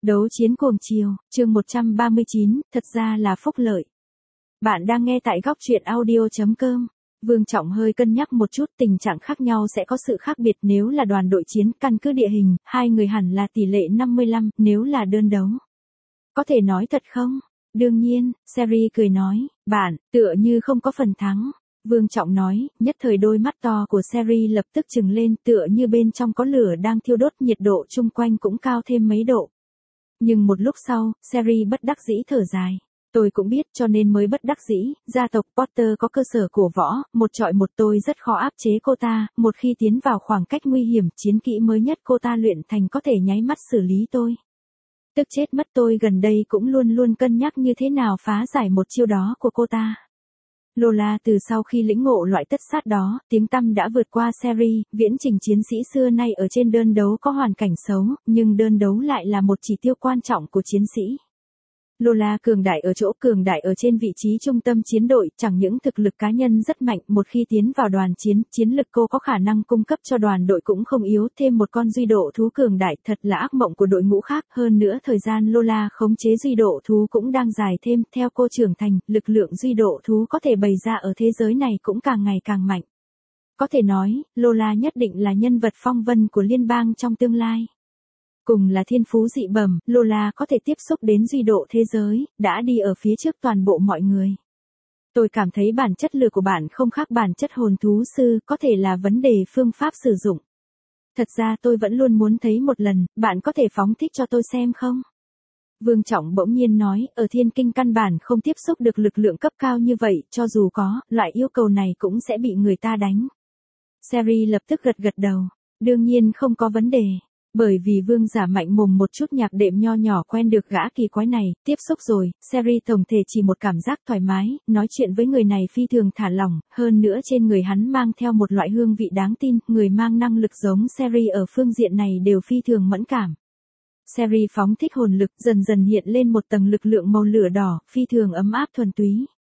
Đấu chiến cuồng chiều, chương 139, thật ra là phúc lợi. Bạn đang nghe tại góc truyện audio.com. Vương Trọng hơi cân nhắc một chút, tình trạng khác nhau sẽ có sự khác biệt. Nếu là đoàn đội chiến, căn cứ địa hình, hai người hẳn là tỷ lệ 55, nếu là đơn đấu. Có thể nói thật không? Đương nhiên, Seri cười nói, bạn, tựa như không có phần thắng. Vương Trọng nói, nhất thời đôi mắt to của Seri lập tức trừng lên, tựa như bên trong có lửa đang thiêu đốt, nhiệt độ chung quanh cũng cao thêm mấy độ. Nhưng một lúc sau, Seri bất đắc dĩ thở dài. Tôi cũng biết cho nên mới bất đắc dĩ, gia tộc Potter có cơ sở cổ võ, một trọi một tôi rất khó áp chế cô ta, một khi tiến vào khoảng cách nguy hiểm, chiến kỹ mới nhất cô ta luyện thành có thể nháy mắt xử lý tôi. Tức chết mất, tôi gần đây cũng luôn luôn cân nhắc như thế nào phá giải một chiêu đó của cô ta. Lola từ sau khi lĩnh ngộ loại tất sát đó, tiếng tăm đã vượt qua Seri, viễn trình chiến sĩ xưa nay ở trên đơn đấu có hoàn cảnh xấu, nhưng đơn đấu lại là một chỉ tiêu quan trọng của chiến sĩ. Lola cường đại ở trên vị trí trung tâm chiến đội, chẳng những thực lực cá nhân rất mạnh, một khi tiến vào đoàn chiến, chiến lực cô có khả năng cung cấp cho đoàn đội cũng không yếu, thêm một con duy độ thú cường đại, thật là ác mộng của đội ngũ khác, hơn nữa thời gian Lola khống chế duy độ thú cũng đang dài thêm, theo cô trưởng thành, lực lượng duy độ thú có thể bày ra ở thế giới này cũng càng ngày càng mạnh. Có thể nói, Lola nhất định là nhân vật phong vân của liên bang trong tương lai. Cùng là thiên phú dị bẩm, Lola có thể tiếp xúc đến duy độ thế giới, đã đi ở phía trước toàn bộ mọi người. Tôi cảm thấy bản chất lừa của bạn không khác bản chất hồn thú sư, có thể là vấn đề phương pháp sử dụng. Thật ra tôi vẫn luôn muốn thấy một lần, bạn có thể phóng thích cho tôi xem không? Vương Trọng bỗng nhiên nói, ở thiên kinh căn bản không tiếp xúc được lực lượng cấp cao như vậy, cho dù có, loại yêu cầu này cũng sẽ bị người ta đánh. Seri lập tức gật đầu, đương nhiên không có vấn đề. Bởi vì vương giả mạnh mồm một chút nhạc đệm nho nhỏ quen được gã kỳ quái này, tiếp xúc rồi, Seri tổng thể chỉ một cảm giác thoải mái, nói chuyện với người này phi thường thả lỏng, hơn nữa trên người hắn mang theo một loại hương vị đáng tin, người mang năng lực giống Seri ở phương diện này đều phi thường mẫn cảm. Seri phóng thích hồn lực, dần dần hiện lên một tầng lực lượng màu lửa đỏ, phi thường ấm áp thuần túy.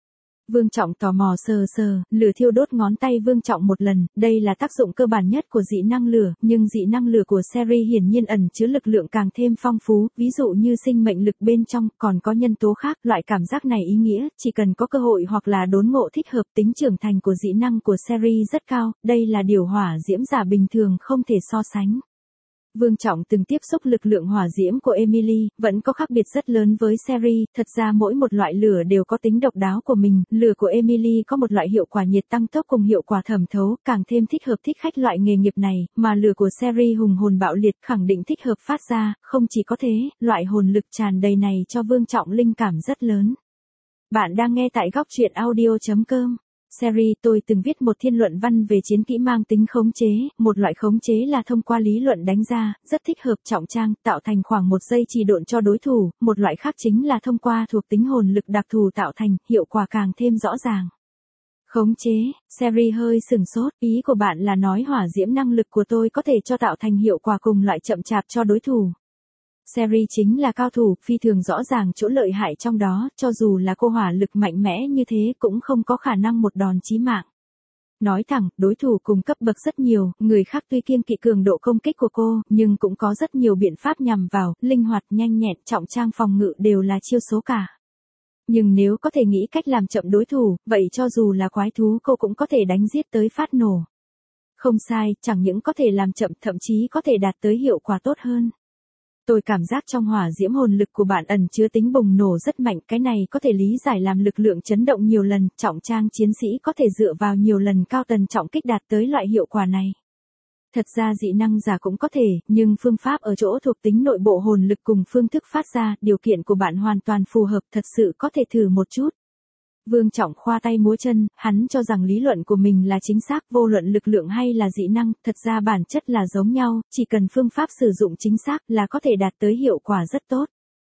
Vương Trọng tò mò sờ, lửa thiêu đốt ngón tay Vương Trọng một lần, đây là tác dụng cơ bản nhất của dị năng lửa, nhưng dị năng lửa của Seri hiển nhiên ẩn chứa lực lượng càng thêm phong phú, ví dụ như sinh mệnh lực bên trong, còn có nhân tố khác, loại cảm giác này ý nghĩa, chỉ cần có cơ hội hoặc là đốn ngộ thích hợp, tính trưởng thành của dị năng của Seri rất cao, đây là điều hỏa diễm giả bình thường không thể so sánh. Vương Trọng từng tiếp xúc lực lượng hỏa diễm của Emily, vẫn có khác biệt rất lớn với Seri, thật ra mỗi một loại lửa đều có tính độc đáo của mình, lửa của Emily có một loại hiệu quả nhiệt tăng tốc cùng hiệu quả thẩm thấu, càng thêm thích hợp thích khách loại nghề nghiệp này, mà lửa của Seri hùng hồn bạo liệt khẳng định thích hợp phát ra, không chỉ có thế, loại hồn lực tràn đầy này cho Vương Trọng linh cảm rất lớn. Bạn đang nghe tại góc truyện audio.com. Seri, tôi từng viết một thiên luận văn về chiến kỹ mang tính khống chế, một loại khống chế là thông qua lý luận đánh ra, rất thích hợp trọng trang, tạo thành khoảng 1 giây trì độn cho đối thủ, một loại khác chính là thông qua thuộc tính hồn lực đặc thù tạo thành, hiệu quả càng thêm rõ ràng. Khống chế, Seri hơi sừng sốt, ý của bạn là nói hỏa diễm năng lực của tôi có thể cho tạo thành hiệu quả cùng loại chậm chạp cho đối thủ. Seri chính là cao thủ, phi thường rõ ràng chỗ lợi hại trong đó, cho dù là cô hỏa lực mạnh mẽ như thế cũng không có khả năng một đòn chí mạng. Nói thẳng, đối thủ cùng cấp bậc rất nhiều, người khác tuy kiêng kỵ cường độ công kích của cô, nhưng cũng có rất nhiều biện pháp nhằm vào, linh hoạt, nhanh nhẹn, trọng trang phòng ngự đều là chiêu số cả. Nhưng nếu có thể nghĩ cách làm chậm đối thủ, vậy cho dù là quái thú cô cũng có thể đánh giết tới phát nổ. Không sai, chẳng những có thể làm chậm, thậm chí có thể đạt tới hiệu quả tốt hơn. Tôi cảm giác trong hỏa diễm hồn lực của bạn ẩn chứa tính bùng nổ rất mạnh, cái này có thể lý giải làm lực lượng chấn động nhiều lần, trọng trang chiến sĩ có thể dựa vào nhiều lần cao tần trọng kích đạt tới loại hiệu quả này. Thật ra dị năng giả cũng có thể, nhưng phương pháp ở chỗ thuộc tính nội bộ hồn lực cùng phương thức phát ra, điều kiện của bạn hoàn toàn phù hợp, thật sự có thể thử một chút. Vương Trọng khoa tay múa chân, hắn cho rằng lý luận của mình là chính xác, vô luận lực lượng hay là dị năng, thật ra bản chất là giống nhau, chỉ cần phương pháp sử dụng chính xác là có thể đạt tới hiệu quả rất tốt.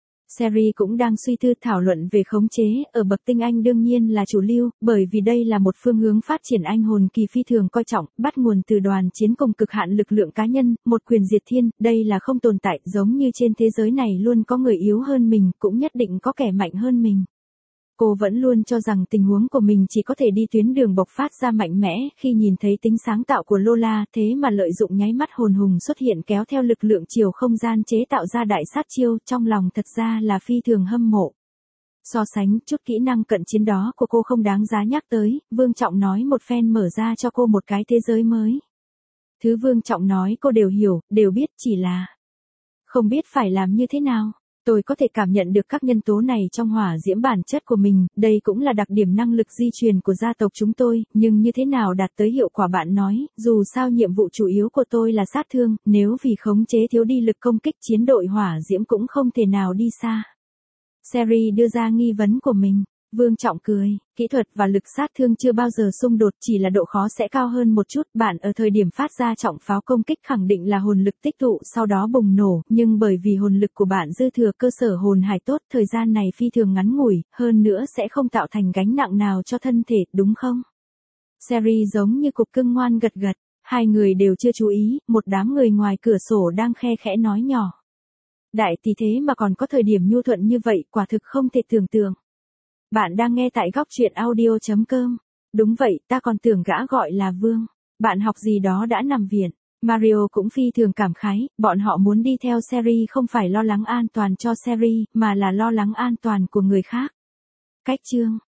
Seri cũng đang suy tư thảo luận về khống chế, ở bậc tinh anh đương nhiên là chủ lưu, bởi vì đây là một phương hướng phát triển anh hồn kỳ phi thường coi trọng, bắt nguồn từ đoàn chiến cùng cực hạn lực lượng cá nhân, một quyền diệt thiên, đây là không tồn tại, giống như trên thế giới này luôn có người yếu hơn mình, cũng nhất định có kẻ mạnh hơn mình. Cô vẫn luôn cho rằng tình huống của mình chỉ có thể đi tuyến đường bộc phát ra mạnh mẽ khi nhìn thấy tính sáng tạo của Lola, thế mà lợi dụng nháy mắt hồn hùng xuất hiện kéo theo lực lượng chiều không gian chế tạo ra đại sát chiêu, trong lòng thật ra là phi thường hâm mộ. So sánh chút kỹ năng cận chiến đó của cô không đáng giá nhắc tới, Vương Trọng nói một phen mở ra cho cô một cái thế giới mới. Thứ Vương Trọng nói cô đều hiểu, đều biết, chỉ là không biết phải làm như thế nào. Tôi có thể cảm nhận được các nhân tố này trong hỏa diễm bản chất của mình, đây cũng là đặc điểm năng lực di truyền của gia tộc chúng tôi, nhưng như thế nào đạt tới hiệu quả bạn nói, dù sao nhiệm vụ chủ yếu của tôi là sát thương, nếu vì khống chế thiếu đi lực công kích chiến đội hỏa diễm cũng không thể nào đi xa. Sherry đưa ra nghi vấn của mình. Vương Trọng cười, kỹ thuật và lực sát thương chưa bao giờ xung đột, chỉ là độ khó sẽ cao hơn một chút. Bạn ở thời điểm phát ra trọng pháo công kích khẳng định là hồn lực tích tụ sau đó bùng nổ, nhưng bởi vì hồn lực của bạn dư thừa cơ sở hồn hải tốt, thời gian này phi thường ngắn ngủi, hơn nữa sẽ không tạo thành gánh nặng nào cho thân thể, đúng không? Sherry giống như cục cưng ngoan gật gật, hai người đều chưa chú ý, một đám người ngoài cửa sổ đang khe khẽ nói nhỏ. Đại tỷ thế mà còn có thời điểm nhu thuận như vậy, quả thực không thể tưởng tượng. Bạn đang nghe tại góc truyện audio.com. Đúng vậy, ta còn tưởng gã gọi là Vương. Bạn học gì đó đã nằm viện. Mario cũng phi thường cảm khái, bọn họ muốn đi theo Sherry không phải lo lắng an toàn cho Sherry, mà là lo lắng an toàn của người khác. Cách chương